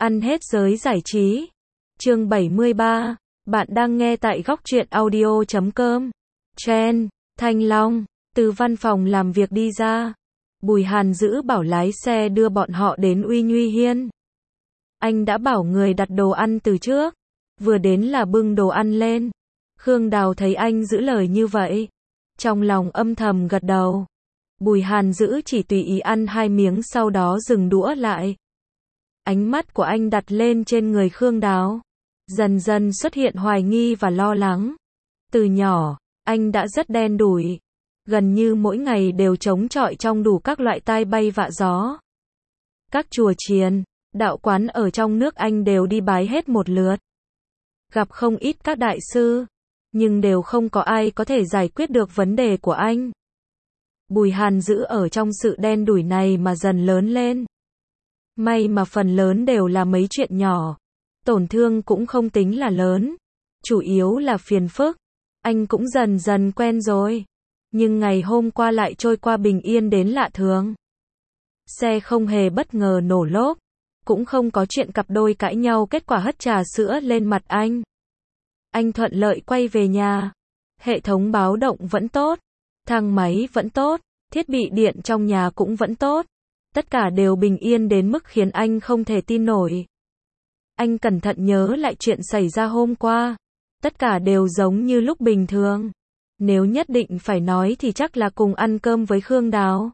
Ăn hết giới giải trí. Chương 73. Bạn đang nghe tại góc truyện audio.com. Chen, Thanh Long, từ văn phòng làm việc đi ra. Bùi Hàn giữ bảo lái xe đưa bọn họ đến Uy Nhuy Hiên. Anh đã bảo người đặt đồ ăn từ trước. Vừa đến là bưng đồ ăn lên. Khương Đào thấy anh giữ lời như vậy. Trong lòng âm thầm gật đầu. Bùi Hàn giữ chỉ tùy ý ăn 2 miếng sau đó dừng đũa lại. Ánh mắt của anh đặt lên trên người Khương Đào. Dần dần xuất hiện hoài nghi và lo lắng. Từ nhỏ, anh đã rất đen đủi. Gần như mỗi ngày đều chống chọi trong đủ các loại tai bay vạ gió. Các chùa chiền, đạo quán ở trong nước anh đều đi bái hết một lượt. Gặp không ít các đại sư, nhưng đều không có ai có thể giải quyết được vấn đề của anh. Bùi Hàn giữ ở trong sự đen đủi này mà dần lớn lên. May mà phần lớn đều là mấy chuyện nhỏ. Tổn thương cũng không tính là lớn. Chủ yếu là phiền phức. Anh cũng dần dần quen rồi. Nhưng ngày hôm qua lại trôi qua bình yên đến lạ thường. Xe không hề bất ngờ nổ lốp. Cũng không có chuyện cặp đôi cãi nhau kết quả hất trà sữa lên mặt anh. Anh thuận lợi quay về nhà. Hệ thống báo động vẫn tốt. Thang máy vẫn tốt. Thiết bị điện trong nhà cũng vẫn tốt. Tất cả đều bình yên đến mức khiến anh không thể tin nổi. Anh cẩn thận nhớ lại chuyện xảy ra hôm qua. Tất cả đều giống như lúc bình thường. Nếu nhất định phải nói thì chắc là cùng ăn cơm với Khương Đào.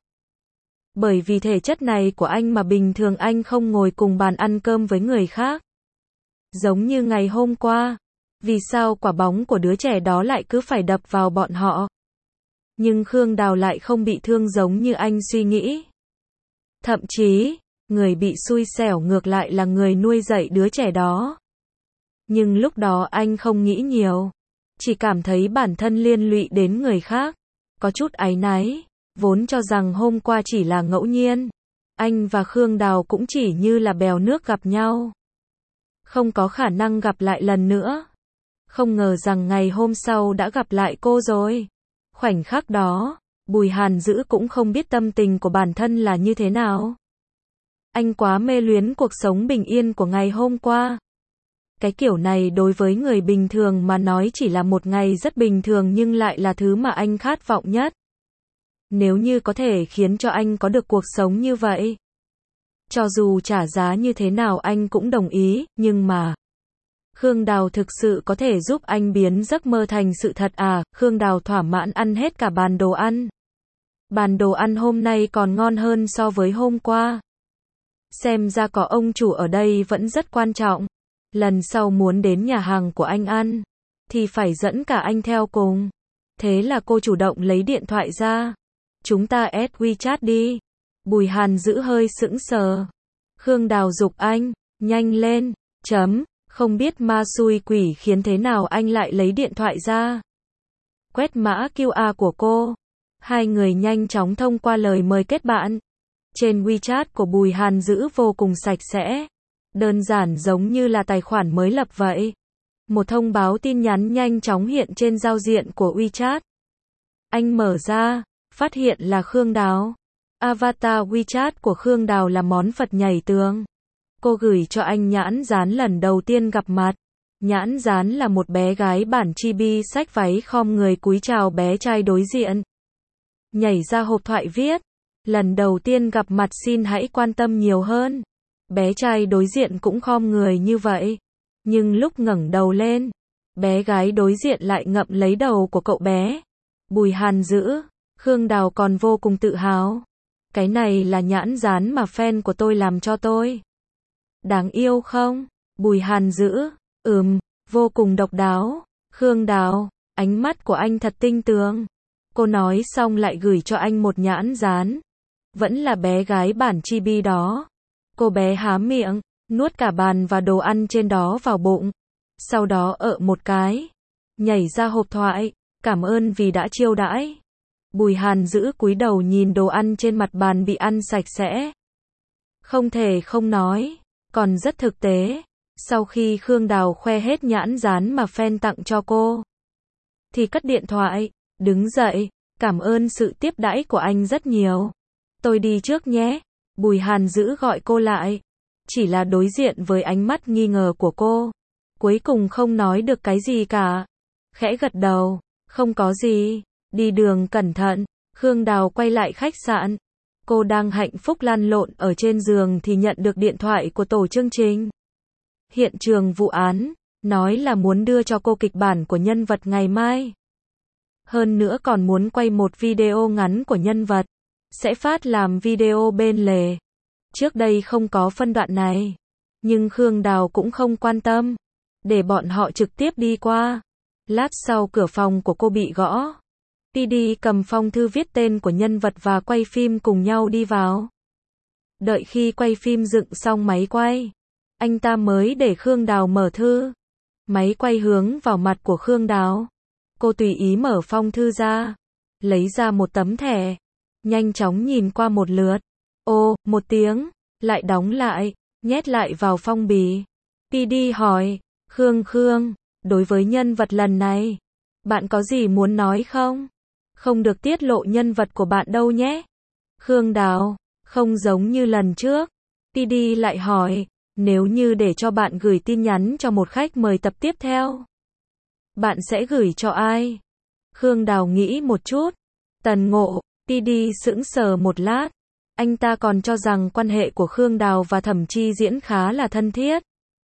Bởi vì thể chất này của anh mà bình thường anh không ngồi cùng bàn ăn cơm với người khác. Giống như ngày hôm qua. Vì sao quả bóng của đứa trẻ đó lại cứ phải đập vào bọn họ? Nhưng Khương Đào lại không bị thương giống như anh suy nghĩ. Thậm chí, người bị xui xẻo ngược lại là người nuôi dạy đứa trẻ đó. Nhưng lúc đó anh không nghĩ nhiều. Chỉ cảm thấy bản thân liên lụy đến người khác. Có chút áy náy. Vốn cho rằng hôm qua chỉ là ngẫu nhiên. Anh và Khương Đào cũng chỉ như là bèo nước gặp nhau. Không có khả năng gặp lại lần nữa. Không ngờ rằng ngày hôm sau đã gặp lại cô rồi. Khoảnh khắc đó, Bùi Hàn giữ cũng không biết tâm tình của bản thân là như thế nào. Anh quá mê luyến cuộc sống bình yên của ngày hôm qua. Cái kiểu này đối với người bình thường mà nói chỉ là một ngày rất bình thường nhưng lại là thứ mà anh khát vọng nhất. Nếu như có thể khiến cho anh có được cuộc sống như vậy. Cho dù trả giá như thế nào anh cũng đồng ý, nhưng mà Khương Đào thực sự có thể giúp anh biến giấc mơ thành sự thật à? Khương Đào thỏa mãn ăn hết cả bàn đồ ăn. Bàn đồ ăn hôm nay còn ngon hơn so với hôm qua. Xem ra có ông chủ ở đây vẫn rất quan trọng. Lần sau muốn đến nhà hàng của anh ăn, thì phải dẫn cả anh theo cùng. Thế là cô chủ động lấy điện thoại ra. Chúng ta add WeChat đi. Bùi Hàn giữ hơi sững sờ. Khương Đào giục anh, nhanh lên, không biết ma xui quỷ khiến thế nào anh lại lấy điện thoại ra. Quét mã QR của cô. Hai người nhanh chóng thông qua lời mời kết bạn. Trên WeChat của Bùi Hàn giữ vô cùng sạch sẽ. Đơn giản giống như là tài khoản mới lập vậy. Một thông báo tin nhắn nhanh chóng hiện trên giao diện của WeChat. Anh mở ra, phát hiện là Khương Đào. Avatar WeChat của Khương Đào là món Phật nhảy tường. Cô gửi cho anh nhãn dán lần đầu tiên gặp mặt. Nhãn dán là một bé gái bản chibi xách váy khom người cúi chào bé trai đối diện. Nhảy ra hộp thoại viết. Lần đầu tiên gặp mặt xin hãy quan tâm nhiều hơn. Bé trai đối diện cũng khom người như vậy. Nhưng lúc ngẩng đầu lên, bé gái đối diện lại ngậm lấy đầu của cậu bé. Bùi Hàn giữ, Khương Đào còn vô cùng tự hào. Cái này là nhãn dán mà fan của tôi làm cho tôi. Đáng yêu không? Bùi Hàn giữ, vô cùng độc đáo. Khương Đào, ánh mắt của anh thật tinh tường. Cô nói xong lại gửi cho anh một nhãn dán. Vẫn là bé gái bản chibi đó. Cô bé há miệng, nuốt cả bàn và đồ ăn trên đó vào bụng. Sau đó một cái, nhảy ra hộp thoại, cảm ơn vì đã chiêu đãi. Bùi Hàn giữ cúi đầu nhìn đồ ăn trên mặt bàn bị ăn sạch sẽ. Không thể không nói, còn rất thực tế. Sau khi Khương Đào khoe hết nhãn dán mà fan tặng cho cô, thì cất điện thoại, đứng dậy, cảm ơn sự tiếp đãi của anh rất nhiều. Tôi đi trước nhé. Bùi Hàn giữ gọi cô lại. chỉ là đối diện với ánh mắt nghi ngờ của cô. Cuối cùng không nói được cái gì cả. Khẽ gật đầu, không có gì, đi đường cẩn thận. Khương Đào quay lại khách sạn. Cô đang hạnh phúc lăn lộn ở trên giường thì nhận được điện thoại của tổ chương trình. Hiện trường vụ án, nói là muốn đưa cho cô kịch bản của nhân vật ngày mai. Hơn nữa còn muốn quay một video ngắn của nhân vật, sẽ phát làm video bên lề. Trước đây không có phân đoạn này, nhưng Khương Đào cũng không quan tâm, để bọn họ trực tiếp đi qua. Lát sau cửa phòng của cô bị gõ. PD cầm phong thư viết tên của nhân vật và quay phim cùng nhau đi vào. Đợi khi quay phim dựng xong máy quay, anh ta mới để Khương Đào mở thư. Máy quay hướng vào mặt của Khương Đào. Cô tùy ý mở phong thư ra, lấy ra một tấm thẻ, nhanh chóng nhìn qua một lượt. Ô, một tiếng, lại đóng lại, nhét lại vào phong bì. PD hỏi, Khương, đối với nhân vật lần này, bạn có gì muốn nói không? Không được tiết lộ nhân vật của bạn đâu nhé. Khương Đào, không giống như lần trước. PD lại hỏi, nếu như để cho bạn gửi tin nhắn cho một khách mời tập tiếp theo, bạn sẽ gửi cho ai? Khương Đào nghĩ một chút. Tần Ngộ. PD sững sờ một lát. Anh ta còn cho rằng quan hệ của Khương Đào và Thẩm Chi Diễn khá là thân thiết.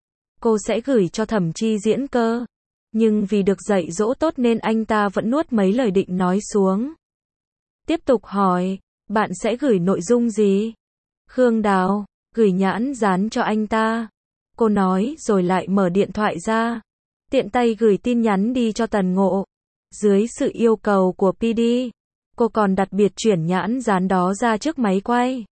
Cô sẽ gửi cho Thẩm Chi Diễn cơ. Nhưng vì được dạy dỗ tốt nên anh ta vẫn nuốt mấy lời định nói xuống. Tiếp tục hỏi, bạn sẽ gửi nội dung gì? Khương Đào, gửi nhãn dán cho anh ta. Cô nói rồi lại mở điện thoại ra. Tiện tay gửi tin nhắn đi cho Tần Ngộ. Dưới sự yêu cầu của PD, cô còn đặc biệt chuyển nhãn dán đó ra trước máy quay.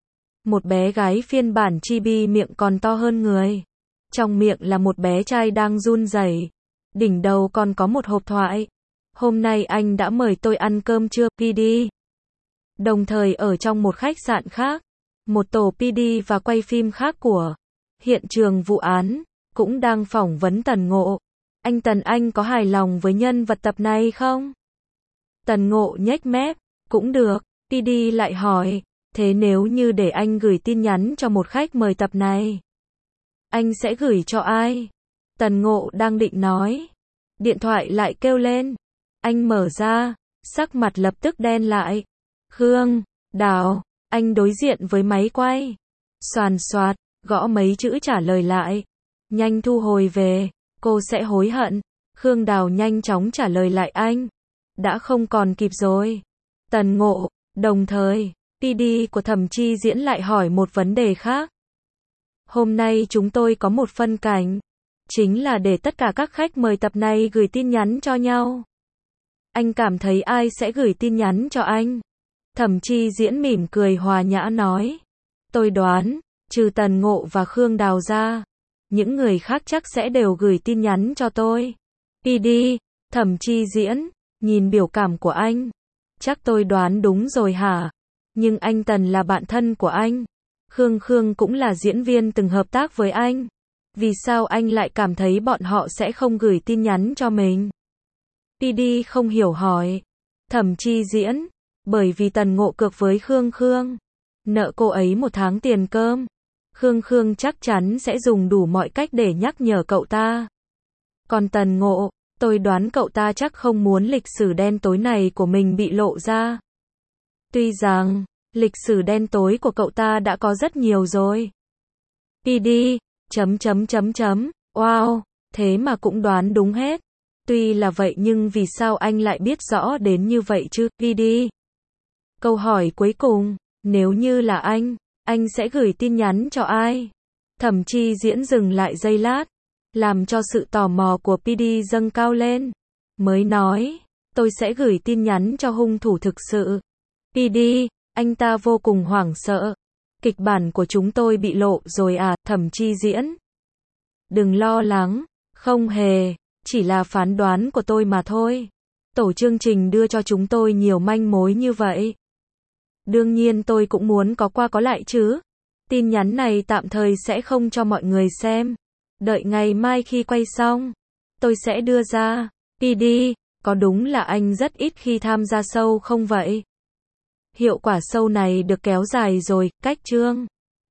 Một bé gái phiên bản chibi miệng còn to hơn người. Trong miệng là một bé trai đang run rẩy. Đỉnh đầu còn có một hộp thoại. Hôm nay anh đã mời tôi ăn cơm trưa, PD. Đồng thời ở trong một khách sạn khác, một tổ PD và quay phim khác của hiện trường vụ án cũng đang phỏng vấn Tần Ngộ. Anh có hài lòng với nhân vật tập này không? Tần Ngộ nhếch mép, cũng được. PD lại hỏi, thế nếu như để anh gửi tin nhắn cho một khách mời tập này, anh sẽ gửi cho ai? Tần Ngộ đang định nói, điện thoại lại kêu lên. Anh mở ra, sắc mặt lập tức đen lại. Khương Đào, anh đối diện với máy quay. Xoàn xoạt, gõ mấy chữ trả lời lại. Nhanh thu hồi về, cô sẽ hối hận. Khương Đào nhanh chóng trả lời lại anh. Đã không còn kịp rồi. Tần Ngộ, đồng thời, PD của Thẩm Chi Diễn lại hỏi một vấn đề khác. Hôm nay chúng tôi có một phân cảnh, chính là để tất cả các khách mời tập này gửi tin nhắn cho nhau. Anh cảm thấy ai sẽ gửi tin nhắn cho anh? Thẩm Chi Diễn mỉm cười hòa nhã nói. Tôi đoán, trừ Tần Ngộ và Khương Đào ra, những người khác chắc sẽ đều gửi tin nhắn cho tôi. PD, Thẩm Chi Diễn, nhìn biểu cảm của anh. Chắc tôi đoán đúng rồi hả? Nhưng anh Tần là bạn thân của anh. Khương cũng là diễn viên từng hợp tác với anh. Vì sao anh lại cảm thấy bọn họ sẽ không gửi tin nhắn cho mình? PD không hiểu hỏi. Thẩm Chi Diễn, bởi vì Tần Ngộ cược với Khương. Nợ cô ấy 1 tháng tiền cơm. Khương chắc chắn sẽ dùng đủ mọi cách để nhắc nhở cậu ta. Còn Tần Ngộ, tôi đoán cậu ta chắc không muốn lịch sử đen tối này của mình bị lộ ra. Tuy rằng, lịch sử đen tối của cậu ta đã có rất nhiều rồi. PD, Wow, thế mà cũng đoán đúng hết. Tuy là vậy nhưng vì sao anh lại biết rõ đến như vậy chứ, PD? Câu hỏi cuối cùng, nếu như là anh sẽ gửi tin nhắn cho ai? Thẩm Chi Diễn dừng lại giây lát, làm cho sự tò mò của PD dâng cao lên. Mới nói, tôi sẽ gửi tin nhắn cho hung thủ thực sự. PD, anh ta vô cùng hoảng sợ. Kịch bản của chúng tôi bị lộ rồi à, Thẩm Chi Diễn? Đừng lo lắng, không hề, chỉ là phán đoán của tôi mà thôi. Tổ chương trình đưa cho chúng tôi nhiều manh mối như vậy. Đương nhiên tôi cũng muốn có qua có lại chứ. Tin nhắn này tạm thời sẽ không cho mọi người xem. Đợi ngày mai khi quay xong, tôi sẽ đưa ra. PD, có đúng là anh rất ít khi tham gia show không vậy? Hiệu quả show này được kéo dài rồi, cách chương